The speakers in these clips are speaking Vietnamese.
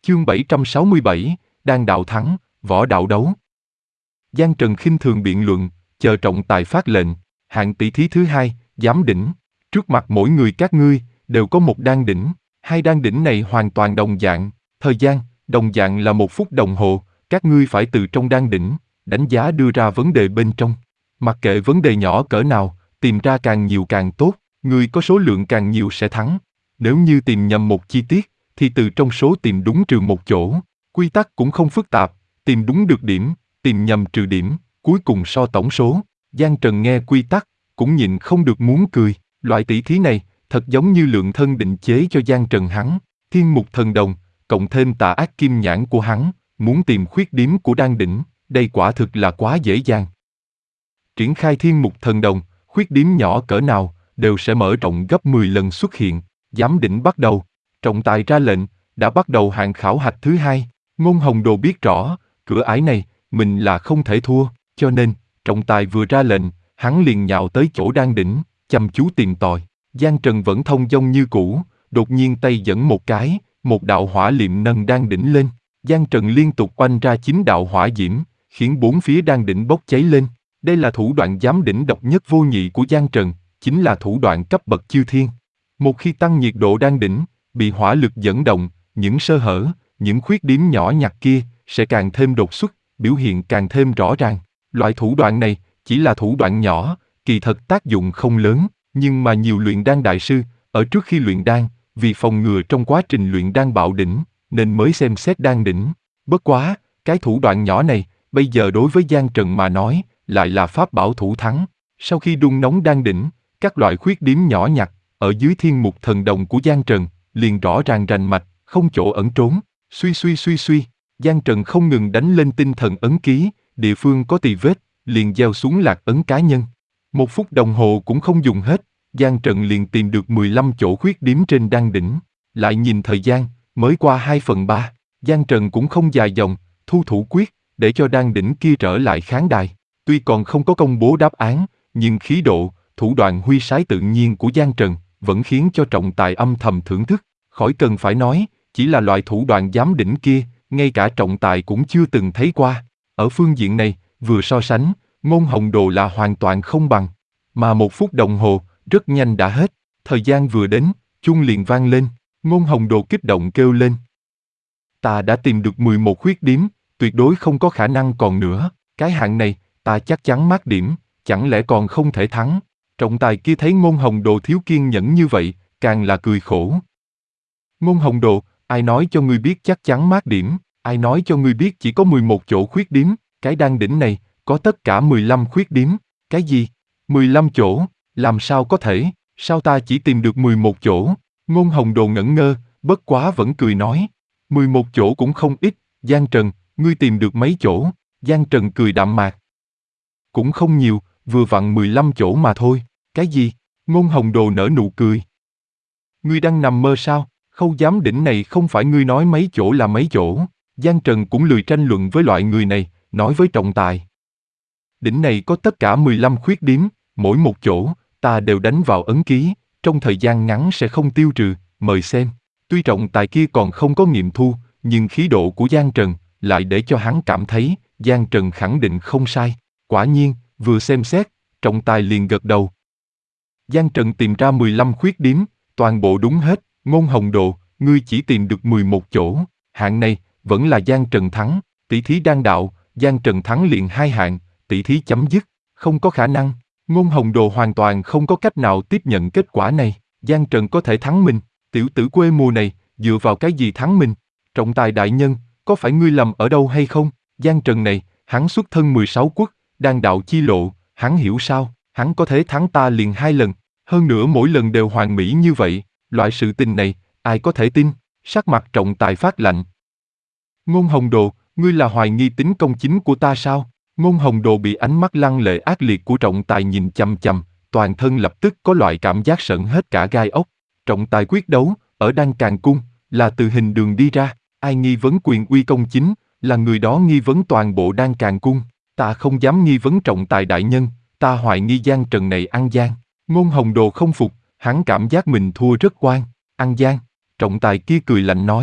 Chương 767, Đan đạo thắng, võ đạo đấu. Giang Trần khinh thường biện luận, chờ trọng tài phát lệnh, hạng tỷ thí thứ hai, giám đỉnh. Trước mặt mỗi người các ngươi, đều có một đan đỉnh, hai đan đỉnh này hoàn toàn đồng dạng, thời gian, đồng dạng là 1 phút đồng hồ, các ngươi phải từ trong đan đỉnh, đánh giá đưa ra vấn đề bên trong. Mặc kệ vấn đề nhỏ cỡ nào, tìm ra càng nhiều càng tốt, người có số lượng càng nhiều sẽ thắng. Nếu như tìm nhầm một chi tiết, thì từ trong số tìm đúng trừ một chỗ. Quy tắc cũng không phức tạp, tìm đúng được điểm, tìm nhầm trừ điểm, cuối cùng so tổng số. Giang Trần nghe quy tắc, cũng nhịn không được muốn cười. Loại tỷ thí này, thật giống như lượng thân định chế cho Giang Trần hắn. Thiên mục thần đồng, cộng thêm tà ác kim nhãn của hắn, muốn tìm khuyết điểm của đan đỉnh, đây quả thực là quá dễ dàng. Triển khai thiên mục thần đồng, khuyết điểm nhỏ cỡ nào, đều sẽ mở rộng gấp 10 lần xuất hiện. Giám đỉnh bắt đầu. Trọng tài ra lệnh, đã bắt đầu hạng khảo hạch thứ hai. Ngôn Hồng Đồ biết rõ, cửa ải này, mình là không thể thua, cho nên, trọng tài vừa ra lệnh, hắn liền nhào tới chỗ đan đỉnh, chăm chú tìm tòi. Giang Trần vẫn thông dong như cũ, đột nhiên tay dẫn một cái, một đạo hỏa liệm nâng đan đỉnh lên. Giang Trần liên tục oanh ra 9 đạo hỏa diễm, khiến 4 phía đan đỉnh bốc cháy lên. Đây là thủ đoạn giám đỉnh độc nhất vô nhị của Giang Trần, chính là thủ đoạn cấp bậc chư thiên. Một khi tăng nhiệt độ đan đỉnh, bị hỏa lực dẫn động, những sơ hở, những khuyết điểm nhỏ nhặt kia sẽ càng thêm đột xuất, biểu hiện càng thêm rõ ràng. Loại thủ đoạn này chỉ là thủ đoạn nhỏ, kỳ thật tác dụng không lớn, nhưng mà nhiều luyện đan đại sư, ở trước khi luyện đan, vì phòng ngừa trong quá trình luyện đan bạo đỉnh, nên mới xem xét đan đỉnh. Bất quá, cái thủ đoạn nhỏ này, bây giờ đối với Giang Trần mà nói, lại là pháp bảo thủ thắng. Sau khi đun nóng đan đỉnh, các loại khuyết điểm nhỏ nhặt, ở dưới thiên mục thần đồng của Giang Trần, liền rõ ràng rành mạch, không chỗ ẩn trốn. Suy, Giang Trần không ngừng đánh lên tinh thần ấn ký, địa phương có tì vết, liền gieo xuống lạc ấn cá nhân. 1 phút đồng hồ cũng không dùng hết, Giang Trần liền tìm được 15 chỗ khuyết điểm trên đan đỉnh. Lại nhìn thời gian, mới qua 2/3, Giang Trần cũng không dài dòng, thu thủ quyết, để cho đan đỉnh kia trở lại khán đài. Tuy còn không có công bố đáp án, nhưng khí độ, thủ đoạn huy sái tự nhiên của Giang Trần, vẫn khiến cho trọng tài âm thầm thưởng thức. Khỏi cần phải nói, chỉ là loại thủ đoạn giám đỉnh kia, ngay cả trọng tài cũng chưa từng thấy qua. Ở phương diện này, vừa so sánh, Ngôn Hồng Đồ là hoàn toàn không bằng. Mà 1 phút đồng hồ, rất nhanh đã hết. Thời gian vừa đến, chuông liền vang lên. Ngôn Hồng Đồ kích động kêu lên. Ta đã tìm được 11 khuyết điểm, tuyệt đối không có khả năng còn nữa. Cái hạng này, ta chắc chắn mát điểm, chẳng lẽ còn không thể thắng. Trọng tài kia thấy Ngôn Hồng Đồ thiếu kiên nhẫn như vậy, càng là cười khổ. Ngôn Hồng Đồ, ai nói cho ngươi biết chắc chắn mát điểm, ai nói cho ngươi biết chỉ có 11 chỗ khuyết điểm, cái đan đỉnh này, có tất cả 15 khuyết điểm. Cái gì? 15 chỗ, làm sao có thể, sao ta chỉ tìm được 11 chỗ? Ngôn Hồng Đồ ngẩn ngơ, bất quá vẫn cười nói. 11 chỗ cũng không ít, Giang Trần, ngươi tìm được mấy chỗ? Giang Trần cười đạm mạc. Cũng không nhiều, vừa vặn 15 chỗ mà thôi. Cái gì? Ngôn Hồng Đồ nở nụ cười. Ngươi đang nằm mơ sao? Khâu giám đỉnh này không phải ngươi nói mấy chỗ là mấy chỗ. Giang Trần cũng lười tranh luận với loại người này, nói với trọng tài. Đỉnh này có tất cả 15 khuyết điểm, mỗi một chỗ, ta đều đánh vào ấn ký, trong thời gian ngắn sẽ không tiêu trừ, mời xem. Tuy trọng tài kia còn không có nghiệm thu, nhưng khí độ của Giang Trần lại để cho hắn cảm thấy, Giang Trần khẳng định không sai. Quả nhiên, vừa xem xét, trọng tài liền gật đầu. Giang Trần tìm ra 15 khuyết điểm, toàn bộ đúng hết. Ngôn Hồng Đồ, ngươi chỉ tìm được 11 chỗ, hạng này, vẫn là Giang Trần thắng. Tỷ thí đan đạo, Giang Trần thắng liền 2 hạng, tỷ thí chấm dứt, không có khả năng. Ngôn Hồng Đồ hoàn toàn không có cách nào tiếp nhận kết quả này. Giang Trần có thể thắng mình, tiểu tử quê mùa này, dựa vào cái gì thắng mình? Trọng tài đại nhân, có phải ngươi lầm ở đâu hay không? Giang Trần này, hắn xuất thân 16 quốc, đan đạo chi lộ, hắn hiểu sao? Hắn có thể thắng ta liền 2 lần, hơn nữa mỗi lần đều hoàn mỹ như vậy. Loại sự tình này, ai có thể tin? Sắc mặt trọng tài phát lạnh. Ngôn Hồng Đồ, ngươi là hoài nghi tính công chính của ta sao? Ngôn Hồng Đồ bị ánh mắt lăng lệ ác liệt của trọng tài nhìn chằm chằm, toàn thân lập tức có loại cảm giác sởn hết cả gai ốc. Trọng tài quyết đấu, ở Đan Càn Cung, là từ hình đường đi ra, ai nghi vấn quyền uy công chính, là người đó nghi vấn toàn bộ Đan Càn Cung. Ta không dám nghi vấn trọng tài đại nhân, ta hoài nghi Giang Trần này ăn gian. Ngôn Hồng Đồ không phục, hắn cảm giác mình thua rất oan. Ăn gian. Trọng tài kia cười lạnh nói,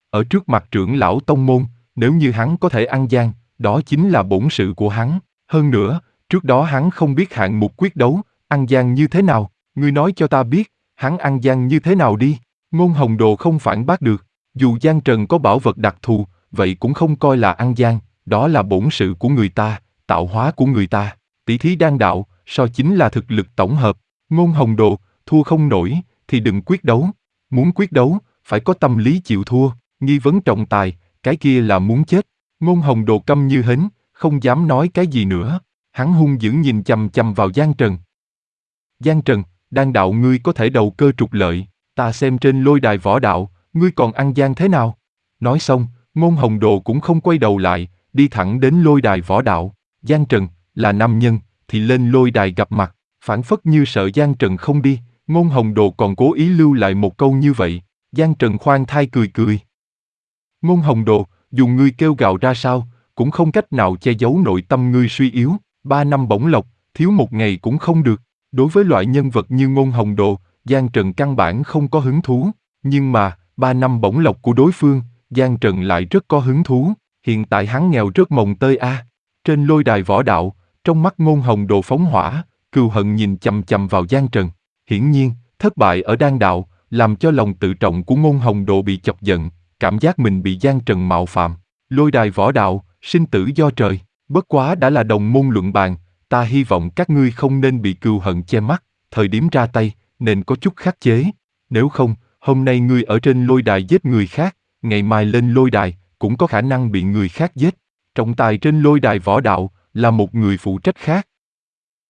Ở trước mặt trưởng lão tông môn, nếu như hắn có thể ăn gian, đó chính là bổn sự của hắn. Hơn nữa, trước đó hắn không biết hạng mục quyết đấu, ăn gian như thế nào, ngươi nói cho ta biết, hắn ăn gian như thế nào đi. Ngôn Hồng Đồ không phản bác được, dù Giang Trần có bảo vật đặc thù, vậy cũng không coi là ăn gian, đó là bổn sự của người ta, tạo hóa của người ta. Tỷ thí đan đạo, so chính là thực lực tổng hợp. Ngôn Hồng Đồ, thua không nổi, thì đừng quyết đấu. Muốn quyết đấu, phải có tâm lý chịu thua, nghi vấn trọng tài, cái kia là muốn chết. Ngôn Hồng Đồ câm như hến, không dám nói cái gì nữa. Hắn hung dữ nhìn chằm chằm vào Giang Trần. Giang Trần, đan đạo ngươi có thể đầu cơ trục lợi, ta xem trên lôi đài võ đạo, ngươi còn ăn gian thế nào? Nói xong, Ngôn Hồng Đồ cũng không quay đầu lại, đi thẳng đến lôi đài võ đạo. Giang Trần, là nam nhân, thì lên lôi đài gặp mặt, phảng phất như sợ Giang Trần không đi, Ngôn Hồng Đồ còn cố ý lưu lại một câu như vậy. Giang Trần khoan thai cười cười. Ngôn Hồng Đồ, dù ngươi kêu gào ra sao, cũng không cách nào che giấu nội tâm ngươi suy yếu. 3 năm bổng lộc, thiếu một ngày cũng không được. Đối với loại nhân vật như Ngôn Hồng Đồ, Giang Trần căn bản không có hứng thú. Nhưng mà, 3 năm bổng lộc của đối phương, Giang Trần lại rất có hứng thú. Hiện tại hắn nghèo rất mồng tơi a. Trên lôi đài võ đạo, trong mắt Ngôn Hồng Đồ phóng hỏa, cừu hận nhìn chằm chằm vào Giang Trần. Hiển nhiên, thất bại ở đan đạo, làm cho lòng tự trọng của Ngôn Hồng Đồ bị chọc giận, cảm giác mình bị Giang Trần mạo phạm. Lôi đài võ đạo, sinh tử do trời, bất quá đã là đồng môn luận bàn, ta hy vọng các ngươi không nên bị cừu hận che mắt, thời điểm ra tay, nên có chút khắc chế. Nếu không, hôm nay ngươi ở trên lôi đài giết người khác, ngày mai lên lôi đài, cũng có khả năng bị người khác giết. Trọng tài trên lôi đài võ đạo, là một người phụ trách khác.